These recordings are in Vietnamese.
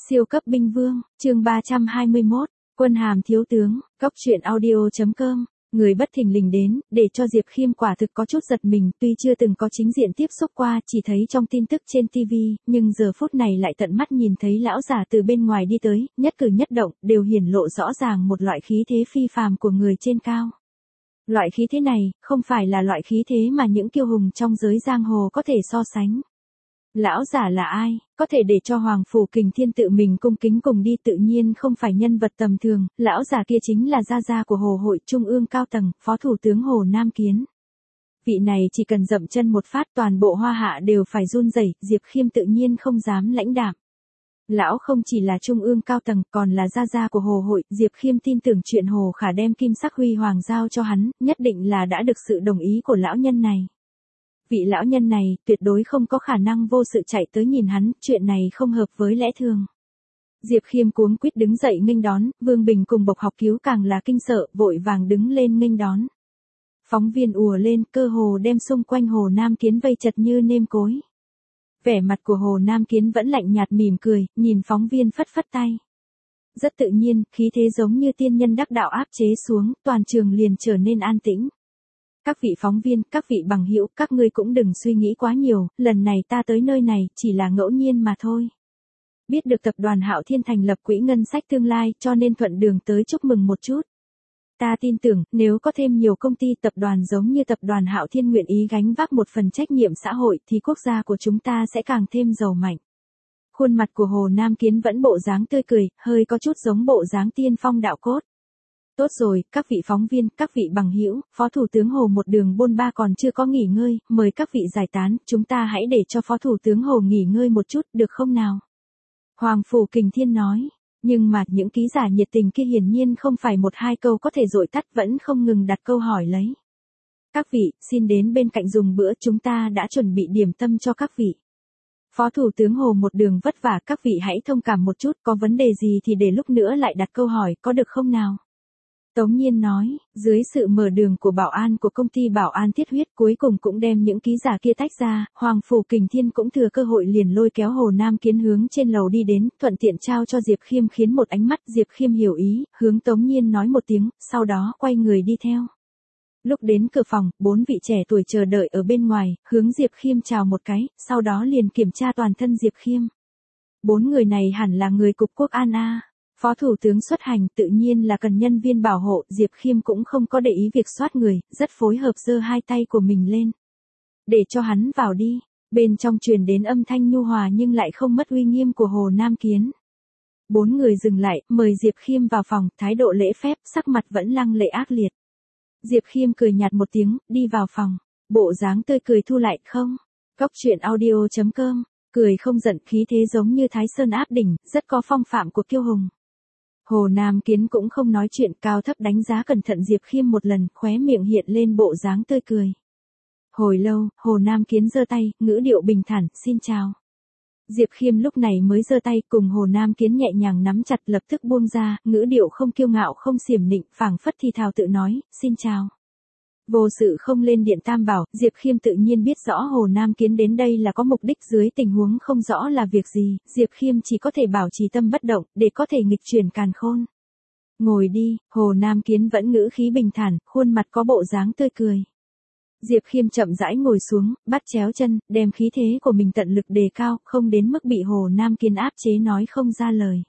Siêu cấp binh vương, chương 321, quân hàm thiếu tướng, cóc truyện audio.com. Người bất thình lình đến, để cho Diệp Khiêm quả thực có chút giật mình, tuy chưa từng có chính diện tiếp xúc qua, chỉ thấy trong tin tức trên TV, nhưng giờ phút này lại tận mắt nhìn thấy lão già từ bên ngoài đi tới, nhất cử nhất động, đều hiển lộ rõ ràng một loại khí thế phi phàm của người trên cao. Loại khí thế này, không phải là loại khí thế mà những kiêu hùng trong giới giang hồ có thể so sánh. Lão giả là ai, có thể để cho Hoàng Phủ Kình Thiên tự mình cung kính cùng đi, tự nhiên không phải nhân vật tầm thường, lão giả kia chính là gia gia của Hồ Hội Trung ương cao tầng, Phó Thủ tướng Hồ Nam Kiến. Vị này chỉ cần dậm chân một phát toàn bộ Hoa Hạ đều phải run rẩy, Diệp Khiêm tự nhiên không dám lãnh đạm. Lão không chỉ là trung ương cao tầng, còn là gia gia của Hồ Hội, Diệp Khiêm tin tưởng chuyện Hồ Khả đem kim sắc huy hoàng giao cho hắn, nhất định là đã được sự đồng ý của lão nhân này. Vị lão nhân này tuyệt đối không có khả năng vô sự chạy tới nhìn hắn, chuyện này không hợp với lẽ thường. Diệp Khiêm cuống quýt đứng dậy nghênh đón, Vương Bình cùng Bộc Học Cứu càng là kinh sợ, vội vàng đứng lên nghênh đón. Phóng viên ùa lên, cơ hồ đem xung quanh Hồ Nam Kiến vây chật như nêm cối. Vẻ mặt của Hồ Nam Kiến vẫn lạnh nhạt mỉm cười, nhìn phóng viên phất phất tay. Rất tự nhiên, khí thế giống như tiên nhân đắc đạo áp chế xuống, toàn trường liền trở nên an tĩnh. Các vị phóng viên, các vị bằng hữu, các ngươi cũng đừng suy nghĩ quá nhiều, lần này ta tới nơi này chỉ là ngẫu nhiên mà thôi. Biết được tập đoàn Hạo Thiên thành lập quỹ ngân sách tương lai, cho nên thuận đường tới chúc mừng một chút. Ta tin tưởng, nếu có thêm nhiều công ty tập đoàn giống như tập đoàn Hạo Thiên nguyện ý gánh vác một phần trách nhiệm xã hội thì quốc gia của chúng ta sẽ càng thêm giàu mạnh. Khuôn mặt của Hồ Nam Kiến vẫn bộ dáng tươi cười, hơi có chút giống bộ dáng tiên phong đạo cốt. Tốt rồi, các vị phóng viên, các vị bằng hữu, Phó Thủ tướng Hồ một đường bôn ba còn chưa có nghỉ ngơi, mời các vị giải tán, chúng ta hãy để cho Phó Thủ tướng Hồ nghỉ ngơi một chút, được không nào? Hoàng Phủ Kình Thiên nói, nhưng mà những ký giả nhiệt tình kia hiển nhiên không phải một hai câu có thể dội tắt, vẫn không ngừng đặt câu hỏi lấy. Các vị, xin đến bên cạnh dùng bữa, chúng ta đã chuẩn bị điểm tâm cho các vị. Phó Thủ tướng Hồ một đường vất vả, các vị hãy thông cảm một chút, có vấn đề gì thì để lúc nữa lại đặt câu hỏi, có được không nào? Tống Nhiên nói, dưới sự mở đường của bảo an của công ty bảo an Thiết Huyết cuối cùng cũng đem những ký giả kia tách ra, Hoàng Phủ Kình Thiên cũng thừa cơ hội liền lôi kéo Hồ Nam Kiến hướng trên lầu đi đến, thuận tiện trao cho Diệp Khiêm khiến một ánh mắt, Diệp Khiêm hiểu ý, hướng Tống Nhiên nói một tiếng, sau đó quay người đi theo. Lúc đến cửa phòng, 4 vị trẻ tuổi chờ đợi ở bên ngoài, hướng Diệp Khiêm chào một cái, sau đó liền kiểm tra toàn thân Diệp Khiêm. 4 người này hẳn là người cục quốc an a. Phó Thủ tướng xuất hành tự nhiên là cần nhân viên bảo hộ, Diệp Khiêm cũng không có để ý việc soát người, rất phối hợp giơ hai tay của mình lên. Để cho hắn vào đi, bên trong truyền đến âm thanh nhu hòa nhưng lại không mất uy nghiêm của Hồ Nam Kiến. 4 người dừng lại, mời Diệp Khiêm vào phòng, thái độ lễ phép, sắc mặt vẫn lăng lệ ác liệt. Diệp Khiêm cười nhạt một tiếng, đi vào phòng, bộ dáng tươi cười thu lại không. Cóc truyện audio.com, cười không giận, khí thế giống như Thái Sơn áp đỉnh, rất có phong phạm của kiêu hùng. Hồ Nam Kiến cũng không nói chuyện, cao thấp đánh giá cẩn thận Diệp Khiêm một lần, khóe miệng hiện lên bộ dáng tươi cười. Hồi lâu, Hồ Nam Kiến giơ tay, ngữ điệu bình thản, xin chào. Diệp Khiêm lúc này mới giơ tay cùng Hồ Nam Kiến nhẹ nhàng nắm chặt, lập tức buông ra, ngữ điệu không kiêu ngạo không xiểm nịnh, phảng phất thì thào tự nói, xin chào. Vô sự không lên điện tam bảo, Diệp Khiêm tự nhiên biết rõ Hồ Nam Kiến đến đây là có mục đích, dưới tình huống không rõ là việc gì, Diệp Khiêm chỉ có thể bảo trì tâm bất động, để có thể nghịch chuyển càn khôn. Ngồi đi, Hồ Nam Kiến vẫn ngữ khí bình thản, khuôn mặt có bộ dáng tươi cười. Diệp Khiêm chậm rãi ngồi xuống, bắt chéo chân, đem khí thế của mình tận lực đề cao, không đến mức bị Hồ Nam Kiến áp chế nói không ra lời.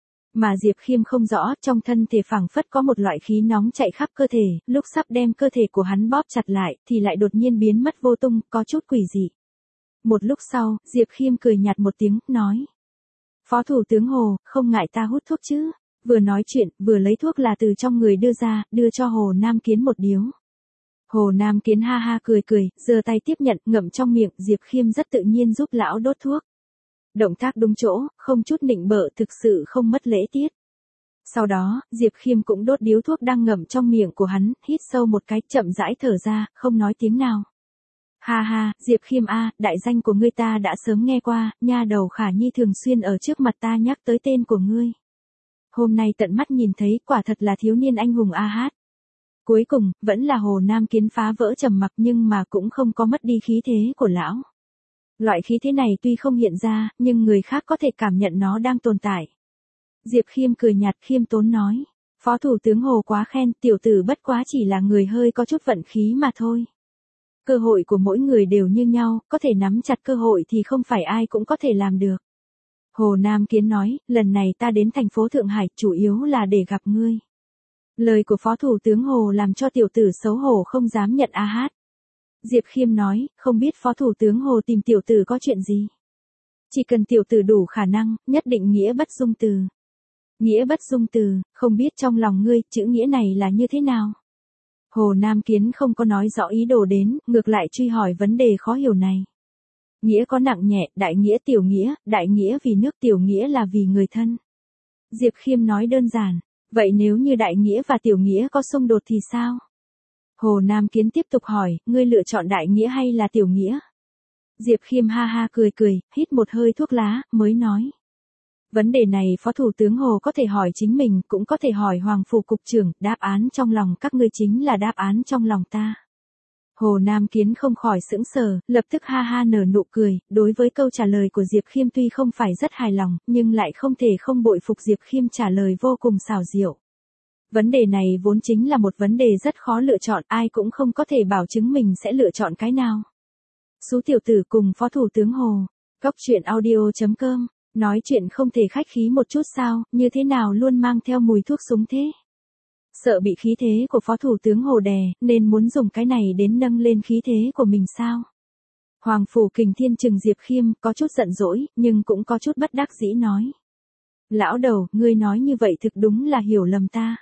Mà Diệp Khiêm không rõ, trong thân thể phảng phất có một loại khí nóng chạy khắp cơ thể, lúc sắp đem cơ thể của hắn bóp chặt lại, thì lại đột nhiên biến mất vô tung, có chút quỷ dị. Một lúc sau, Diệp Khiêm cười nhạt một tiếng, nói. Phó Thủ tướng Hồ, không ngại ta hút thuốc chứ? Vừa nói chuyện, vừa lấy thuốc là từ trong người đưa ra, đưa cho Hồ Nam Kiến một điếu. Hồ Nam Kiến ha ha cười cười, giơ tay tiếp nhận, ngậm trong miệng, Diệp Khiêm rất tự nhiên giúp lão đốt thuốc. Động tác đúng chỗ, không chút nịnh bợ, thực sự không mất lễ tiết. Sau đó, Diệp Khiêm cũng đốt điếu thuốc đang ngậm trong miệng của hắn, hít sâu một cái, chậm rãi thở ra, không nói tiếng nào. Ha ha, Diệp Khiêm a, đại danh của ngươi ta đã sớm nghe qua, nha đầu Khả Nhi thường xuyên ở trước mặt ta nhắc tới tên của ngươi. Hôm nay tận mắt nhìn thấy, quả thật là thiếu niên anh hùng a hát. Cuối cùng, vẫn là Hồ Nam Kiến phá vỡ trầm mặc nhưng mà cũng không có mất đi khí thế của lão. Loại khí thế này tuy không hiện ra, nhưng người khác có thể cảm nhận nó đang tồn tại. Diệp Khiêm cười nhạt khiêm tốn nói. Phó Thủ tướng Hồ quá khen, tiểu tử bất quá chỉ là người hơi có chút vận khí mà thôi. Cơ hội của mỗi người đều như nhau, có thể nắm chặt cơ hội thì không phải ai cũng có thể làm được. Hồ Nam Kiến nói, lần này ta đến thành phố Thượng Hải chủ yếu là để gặp ngươi. Lời của Phó Thủ tướng Hồ làm cho tiểu tử xấu hổ không dám nhận a hát. Diệp Khiêm nói, không biết Phó Thủ tướng Hồ tìm tiểu tử có chuyện gì. Chỉ cần tiểu tử đủ khả năng, nhất định nghĩa bất dung từ. Nghĩa bất dung từ, không biết trong lòng ngươi, chữ nghĩa này là như thế nào? Hồ Nam Kiến không có nói rõ ý đồ đến, ngược lại truy hỏi vấn đề khó hiểu này. Nghĩa có nặng nhẹ, đại nghĩa tiểu nghĩa, đại nghĩa vì nước tiểu nghĩa là vì người thân. Diệp Khiêm nói đơn giản, vậy nếu như đại nghĩa và tiểu nghĩa có xung đột thì sao? Hồ Nam Kiến tiếp tục hỏi, ngươi lựa chọn đại nghĩa hay là tiểu nghĩa? Diệp Khiêm ha ha cười cười, hít một hơi thuốc lá, mới nói. Vấn đề này Phó Thủ tướng Hồ có thể hỏi chính mình, cũng có thể hỏi Hoàng Phủ Cục trưởng, đáp án trong lòng các ngươi chính là đáp án trong lòng ta. Hồ Nam Kiến không khỏi sững sờ, lập tức ha ha nở nụ cười, đối với câu trả lời của Diệp Khiêm tuy không phải rất hài lòng, nhưng lại không thể không bội phục Diệp Khiêm trả lời vô cùng xảo diệu. Vấn đề này vốn chính là một vấn đề rất khó lựa chọn, ai cũng không có thể bảo chứng mình sẽ lựa chọn cái nào. Sú tiểu tử cùng Phó Thủ tướng Hồ, Góc Truyện Audio.com, nói chuyện không thể khách khí một chút sao, như thế nào luôn mang theo mùi thuốc súng thế. Sợ bị khí thế của Phó Thủ tướng Hồ đè, nên muốn dùng cái này đến nâng lên khí thế của mình sao? Hoàng Phủ Kình Thiên trừng Diệp Khiêm, có chút giận dỗi, nhưng cũng có chút bất đắc dĩ nói. Lão đầu, ngươi nói như vậy thực đúng là hiểu lầm ta.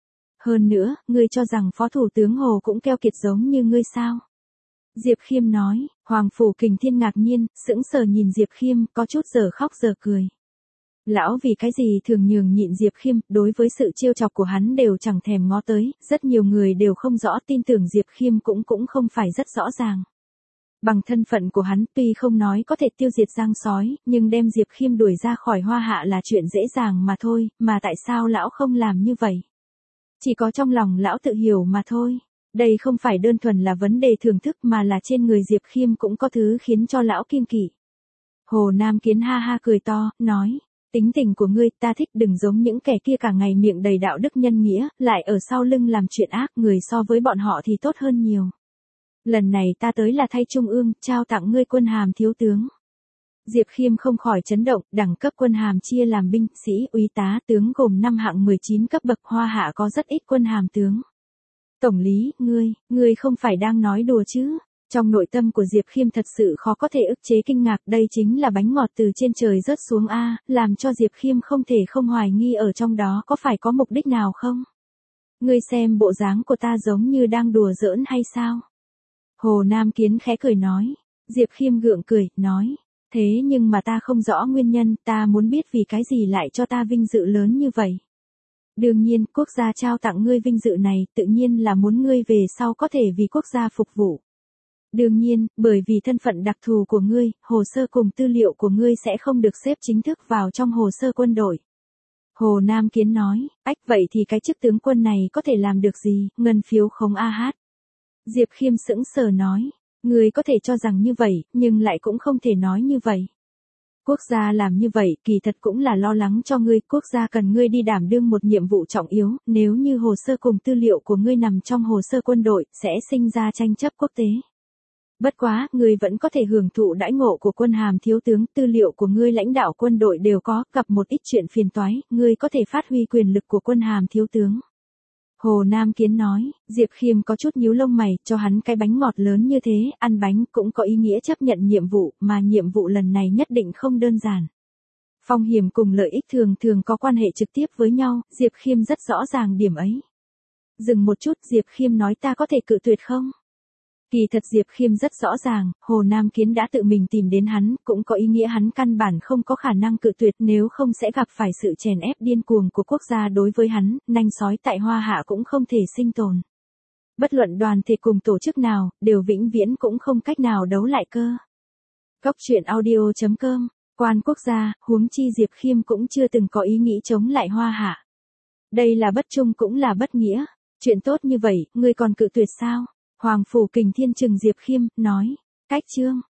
Hơn nữa, ngươi cho rằng Phó Thủ tướng Hồ cũng keo kiệt giống như ngươi sao? Diệp Khiêm nói, Hoàng Phủ Kình Thiên ngạc nhiên, sững sờ nhìn Diệp Khiêm, có chút giờ khóc giờ cười. Lão vì cái gì thường nhường nhịn Diệp Khiêm, đối với sự trêu chọc của hắn đều chẳng thèm ngó tới, rất nhiều người đều không rõ, tin tưởng Diệp Khiêm cũng không phải rất rõ ràng. Bằng thân phận của hắn tuy không nói có thể tiêu diệt giang sói, nhưng đem Diệp Khiêm đuổi ra khỏi Hoa Hạ là chuyện dễ dàng mà thôi, mà tại sao lão không làm như vậy? Chỉ có trong lòng lão tự hiểu mà thôi. Đây không phải đơn thuần là vấn đề thưởng thức mà là trên người Diệp Khiêm cũng có thứ khiến cho lão kiêng kỵ. Hồ Nam Kiến ha ha cười to, nói, tính tình của ngươi ta thích, đừng giống những kẻ kia cả ngày miệng đầy đạo đức nhân nghĩa, lại ở sau lưng làm chuyện ác, người so với bọn họ thì tốt hơn nhiều. Lần này ta tới là thay Trung ương, trao tặng ngươi quân hàm thiếu tướng. Diệp Khiêm không khỏi chấn động, đẳng cấp quân hàm chia làm binh, sĩ, úy tá, tướng gồm 5 hạng 19 cấp bậc, Hoa Hạ có rất ít quân hàm tướng. Tổng lý, ngươi không phải đang nói đùa chứ? Trong nội tâm của Diệp Khiêm thật sự khó có thể ức chế kinh ngạc, đây chính là bánh ngọt từ trên trời rớt xuống a, làm cho Diệp Khiêm không thể không hoài nghi ở trong đó có phải có mục đích nào không? Ngươi xem bộ dáng của ta giống như đang đùa giỡn hay sao? Hồ Nam Kiến khẽ cười nói. Diệp Khiêm gượng cười, nói. Thế nhưng mà ta không rõ nguyên nhân, ta muốn biết vì cái gì lại cho ta vinh dự lớn như vậy. Đương nhiên, quốc gia trao tặng ngươi vinh dự này, tự nhiên là muốn ngươi về sau có thể vì quốc gia phục vụ. Đương nhiên, bởi vì thân phận đặc thù của ngươi, hồ sơ cùng tư liệu của ngươi sẽ không được xếp chính thức vào trong hồ sơ quân đội. Hồ Nam Kiến nói, ách vậy thì cái chức tướng quân này có thể làm được gì, ngân phiếu không a hát. Diệp Khiêm sững sờ nói, ngươi có thể cho rằng như vậy, nhưng lại cũng không thể nói như vậy. Quốc gia làm như vậy, kỳ thật cũng là lo lắng cho ngươi, quốc gia cần ngươi đi đảm đương một nhiệm vụ trọng yếu, nếu như hồ sơ cùng tư liệu của ngươi nằm trong hồ sơ quân đội, sẽ sinh ra tranh chấp quốc tế. Bất quá, ngươi vẫn có thể hưởng thụ đãi ngộ của quân hàm thiếu tướng, tư liệu của ngươi lãnh đạo quân đội đều có, gặp một ít chuyện phiền toái, ngươi có thể phát huy quyền lực của quân hàm thiếu tướng. Hồ Nam Kiến nói, Diệp Khiêm có chút nhíu lông mày, cho hắn cái bánh ngọt lớn như thế, ăn bánh cũng có ý nghĩa chấp nhận nhiệm vụ, mà nhiệm vụ lần này nhất định không đơn giản. Phong hiểm cùng lợi ích thường thường có quan hệ trực tiếp với nhau, Diệp Khiêm rất rõ ràng điểm ấy. Dừng một chút, Diệp Khiêm nói ta có thể cự tuyệt không? Kỳ thật Diệp Khiêm rất rõ ràng, Hồ Nam Kiến đã tự mình tìm đến hắn, cũng có ý nghĩa hắn căn bản không có khả năng cự tuyệt, nếu không sẽ gặp phải sự chèn ép điên cuồng của quốc gia đối với hắn, nanh sói tại Hoa Hạ cũng không thể sinh tồn. Bất luận đoàn thể cùng tổ chức nào, đều vĩnh viễn cũng không cách nào đấu lại cơ. Góc Truyện Audio.com, quan quốc gia, huống chi Diệp Khiêm cũng chưa từng có ý nghĩ chống lại Hoa Hạ. Đây là bất trung cũng là bất nghĩa, chuyện tốt như vậy, ngươi còn cự tuyệt sao? Hoàng Phủ Kình Thiên trừng Diệp Khiêm, nói, cách chương.